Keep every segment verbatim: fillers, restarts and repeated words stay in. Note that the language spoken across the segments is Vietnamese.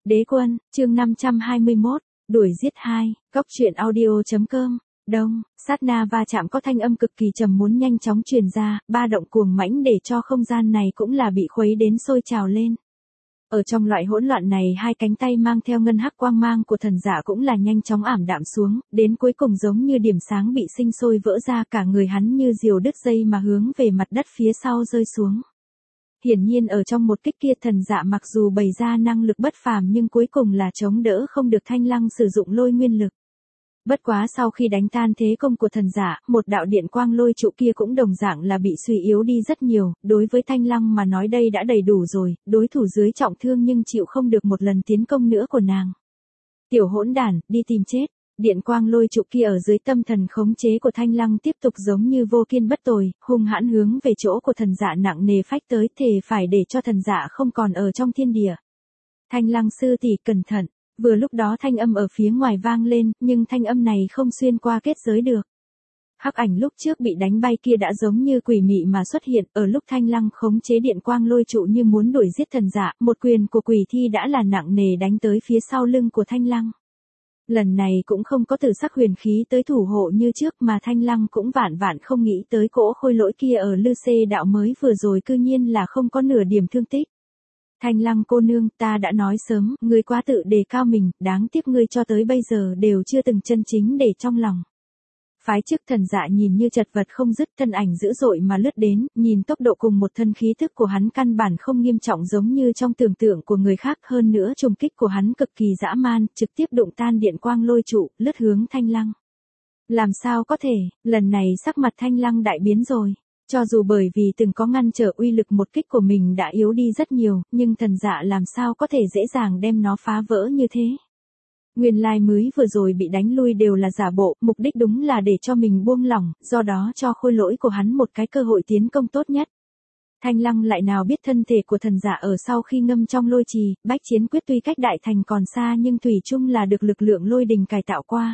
Đế quân, chương năm trăm hai mươi mốt, đuổi giết hai, Cóc truyện audio.com, đông, sát na va chạm có thanh âm cực kỳ trầm muốn nhanh chóng truyền ra, ba động cuồng mãnh để cho không gian này cũng là bị khuấy đến sôi trào lên. Ở trong loại hỗn loạn này hai cánh tay mang theo ngân hắc quang mang của thần giả cũng là nhanh chóng ảm đạm xuống, đến cuối cùng giống như điểm sáng bị sinh sôi vỡ ra, cả người hắn như diều đứt dây mà hướng về mặt đất phía sau rơi xuống. Hiển nhiên ở trong một kích kia thần dạ mặc dù bày ra năng lực bất phàm nhưng cuối cùng là chống đỡ không được Thanh Lăng sử dụng lôi nguyên lực. Bất quá sau khi đánh tan thế công của thần giả, một đạo điện quang lôi trụ kia cũng đồng dạng là bị suy yếu đi rất nhiều, đối với Thanh Lăng mà nói đây đã đầy đủ rồi, đối thủ dưới trọng thương nhưng chịu không được một lần tiến công nữa của nàng. Tiểu hỗn đản, đi tìm chết. Điện quang lôi trụ kia ở dưới tâm thần khống chế của Thanh Lăng tiếp tục giống như vô kiên bất tồi, hung hãn hướng về chỗ của thần dạ nặng nề phách tới, thề phải để cho thần dạ không còn ở trong thiên địa. Thanh Lăng sư tỷ cẩn thận, vừa lúc đó thanh âm ở phía ngoài vang lên, nhưng thanh âm này không xuyên qua kết giới được. Hắc ảnh lúc trước bị đánh bay kia đã giống như quỷ mị mà xuất hiện, ở lúc Thanh Lăng khống chế điện quang lôi trụ như muốn đuổi giết thần dạ, một quyền của quỷ thi đã là nặng nề đánh tới phía sau lưng của Thanh Lăng. Lần này cũng không có tử sắc huyền khí tới thủ hộ như trước mà Thanh Lăng cũng vạn vạn không nghĩ tới cỗ khôi lỗi kia ở Lư Xê đạo mới vừa rồi cư nhiên là không có nửa điểm thương tích. Thanh Lăng cô nương, ta đã nói sớm, ngươi quá tự đề cao mình, đáng tiếc ngươi cho tới bây giờ đều chưa từng chân chính để trong lòng. Phái chức thần dạ nhìn như chật vật không dứt, thân ảnh dữ dội mà lướt đến, nhìn tốc độ cùng một thân khí thức của hắn căn bản không nghiêm trọng giống như trong tưởng tượng của người khác, hơn nữa trùng kích của hắn cực kỳ dã man, trực tiếp đụng tan điện quang lôi trụ, lướt hướng Thanh Lăng. Làm sao có thể, lần này sắc mặt Thanh Lăng đại biến rồi. Cho dù bởi vì từng có ngăn trở uy lực một kích của mình đã yếu đi rất nhiều, nhưng thần dạ làm sao có thể dễ dàng đem nó phá vỡ như thế. Nguyên lai mới vừa rồi bị đánh lui đều là giả bộ, mục đích đúng là để cho mình buông lỏng, do đó cho khôi lỗi của hắn một cái cơ hội tiến công tốt nhất. Thanh Lăng lại nào biết thân thể của thần giả ở sau khi ngâm trong lôi trì, bách chiến quyết tuy cách đại thành còn xa nhưng thủy chung là được lực lượng lôi đình cải tạo qua.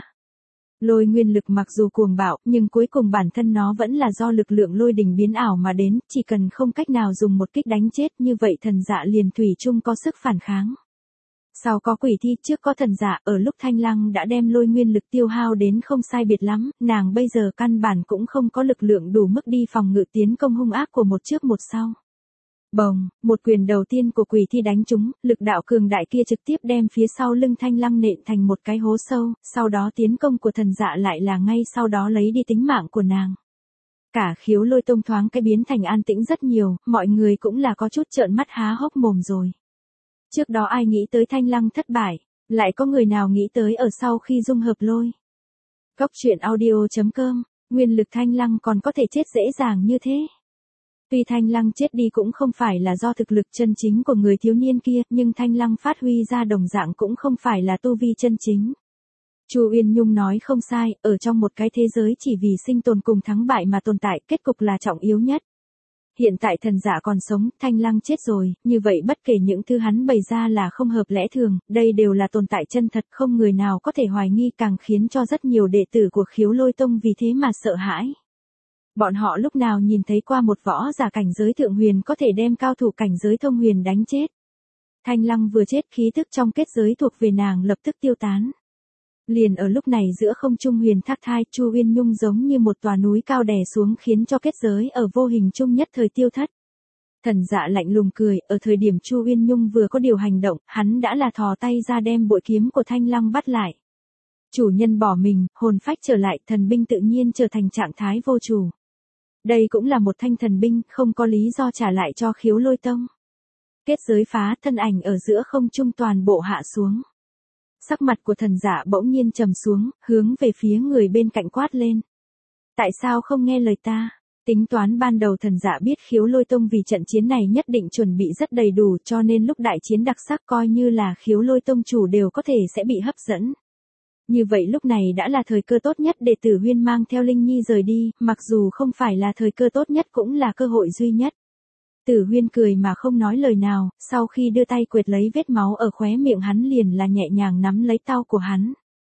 Lôi nguyên lực mặc dù cuồng bạo, nhưng cuối cùng bản thân nó vẫn là do lực lượng lôi đình biến ảo mà đến, chỉ cần không cách nào dùng một kích đánh chết như vậy thần dạ liền thủy chung có sức phản kháng. Sau có quỷ thi, trước có thần dạ, ở lúc Thanh Lăng đã đem lôi nguyên lực tiêu hao đến không sai biệt lắm, nàng bây giờ căn bản cũng không có lực lượng đủ mức đi phòng ngự tiến công hung ác của một trước một sau. Bồng, một quyền đầu tiên của quỷ thi đánh trúng, lực đạo cường đại kia trực tiếp đem phía sau lưng Thanh Lăng nện thành một cái hố sâu, sau đó tiến công của thần dạ lại là ngay sau đó lấy đi tính mạng của nàng. Cả khiếu lôi tông thoáng cái biến thành an tĩnh rất nhiều, mọi người cũng là có chút trợn mắt há hốc mồm rồi. Trước đó ai nghĩ tới Thanh Lăng thất bại, lại có người nào nghĩ tới ở sau khi dung hợp lôi. Cóc truyện audio.com, nguyên lực Thanh Lăng còn có thể chết dễ dàng như thế. Tuy Thanh Lăng chết đi cũng không phải là do thực lực chân chính của người thiếu niên kia, nhưng Thanh Lăng phát huy ra đồng dạng cũng không phải là tu vi chân chính. Chu Uyên Nhung nói không sai, ở trong một cái thế giới chỉ vì sinh tồn cùng thắng bại mà tồn tại, kết cục là trọng yếu nhất. Hiện tại thần giả còn sống, Thanh Lăng chết rồi, như vậy bất kể những thứ hắn bày ra là không hợp lẽ thường, đây đều là tồn tại chân thật, không người nào có thể hoài nghi, càng khiến cho rất nhiều đệ tử của khiếu lôi tông vì thế mà sợ hãi. Bọn họ lúc nào nhìn thấy qua một võ giả cảnh giới thượng huyền có thể đem cao thủ cảnh giới thông huyền đánh chết. Thanh Lăng vừa chết, khí thức trong kết giới thuộc về nàng lập tức tiêu tán. Liền ở lúc này giữa không trung huyền thác thai, Chu Uyên Nhung giống như một tòa núi cao đè xuống khiến cho kết giới ở vô hình chung nhất thời tiêu thất. Thần dạ lạnh lùng cười, ở thời điểm Chu Uyên Nhung vừa có điều hành động, hắn đã là thò tay ra đem bội kiếm của Thanh Lăng bắt lại. Chủ nhân bỏ mình, hồn phách trở lại, thần binh tự nhiên trở thành trạng thái vô chủ. Đây cũng là một thanh thần binh, không có lý do trả lại cho khiếu lôi tông. Kết giới phá, thân ảnh ở giữa không trung toàn bộ hạ xuống. Sắc mặt của thần giả bỗng nhiên trầm xuống, hướng về phía người bên cạnh quát lên. Tại sao không nghe lời ta? Tính toán ban đầu thần giả biết khiếu lôi tông vì trận chiến này nhất định chuẩn bị rất đầy đủ, cho nên lúc đại chiến đặc sắc coi như là khiếu lôi tông chủ đều có thể sẽ bị hấp dẫn. Như vậy lúc này đã là thời cơ tốt nhất để Tử Huyên mang theo Linh Nhi rời đi, mặc dù không phải là thời cơ tốt nhất cũng là cơ hội duy nhất. Tử Huyên cười mà không nói lời nào, sau khi đưa tay quệt lấy vết máu ở khóe miệng hắn liền là nhẹ nhàng nắm lấy tau của hắn.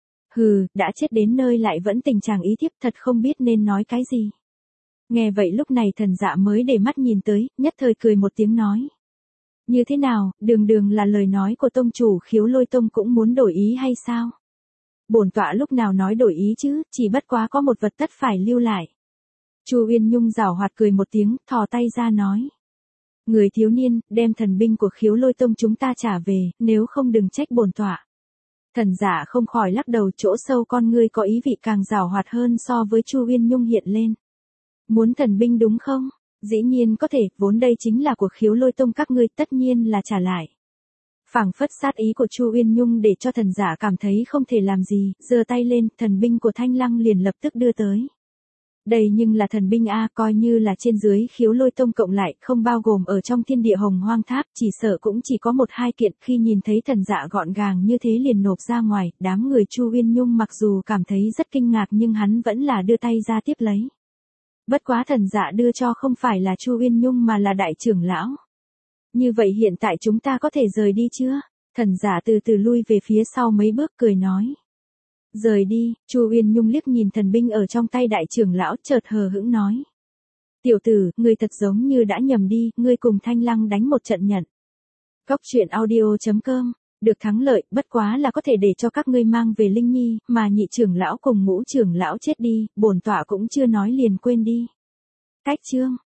Hừ, đã chết đến nơi lại vẫn tình trạng ý thiếp, thật không biết nên nói cái gì. Nghe vậy lúc này thần dạ mới để mắt nhìn tới, nhất thời cười một tiếng nói. Như thế nào, đường đường là lời nói của tông chủ Khiếu Lôi Tông cũng muốn đổi ý hay sao? Bổn tọa lúc nào nói đổi ý chứ, chỉ bất quá có một vật tất phải lưu lại. Chu Uyên Nhung giảo hoạt cười một tiếng, thò tay ra nói. Người thiếu niên, đem thần binh của Khiếu Lôi Tông chúng ta trả về, nếu không đừng trách bổn tọa. Thần giả không khỏi lắc đầu, chỗ sâu con ngươi có ý vị càng giảo hoạt hơn so với Chu Uyên Nhung hiện lên. Muốn thần binh đúng không? Dĩ nhiên có thể, vốn đây chính là của Khiếu Lôi Tông các ngươi, tất nhiên là trả lại. Phảng phất sát ý của Chu Uyên Nhung để cho thần giả cảm thấy không thể làm gì, giơ tay lên, thần binh của Thanh Lăng liền lập tức đưa tới. Đây nhưng là thần binh a, coi như là trên dưới Khiếu Lôi Tông cộng lại, không bao gồm ở trong thiên địa hồng hoang tháp, chỉ sợ cũng chỉ có một hai kiện. Khi nhìn thấy thần dạ gọn gàng như thế liền nộp ra ngoài, đám người Chu Uyên Nhung mặc dù cảm thấy rất kinh ngạc nhưng hắn vẫn là đưa tay ra tiếp lấy. Bất quá thần dạ đưa cho không phải là Chu Uyên Nhung mà là đại trưởng lão. Như vậy hiện tại chúng ta có thể rời đi chưa? Thần giả từ từ lui về phía sau mấy bước cười nói. Rời đi, Chu Uyên Nhung liếc nhìn thần binh ở trong tay đại trưởng lão, chợt hờ hững nói. Tiểu tử, ngươi thật giống như đã nhầm đi, ngươi cùng Thanh Lăng đánh một trận nhận. Cóc truyện audio chấm com, được thắng lợi, bất quá là có thể để cho các ngươi mang về Linh Nhi, mà nhị trưởng lão cùng ngũ trưởng lão chết đi, bổn tọa cũng chưa nói liền quên đi. Cách chương.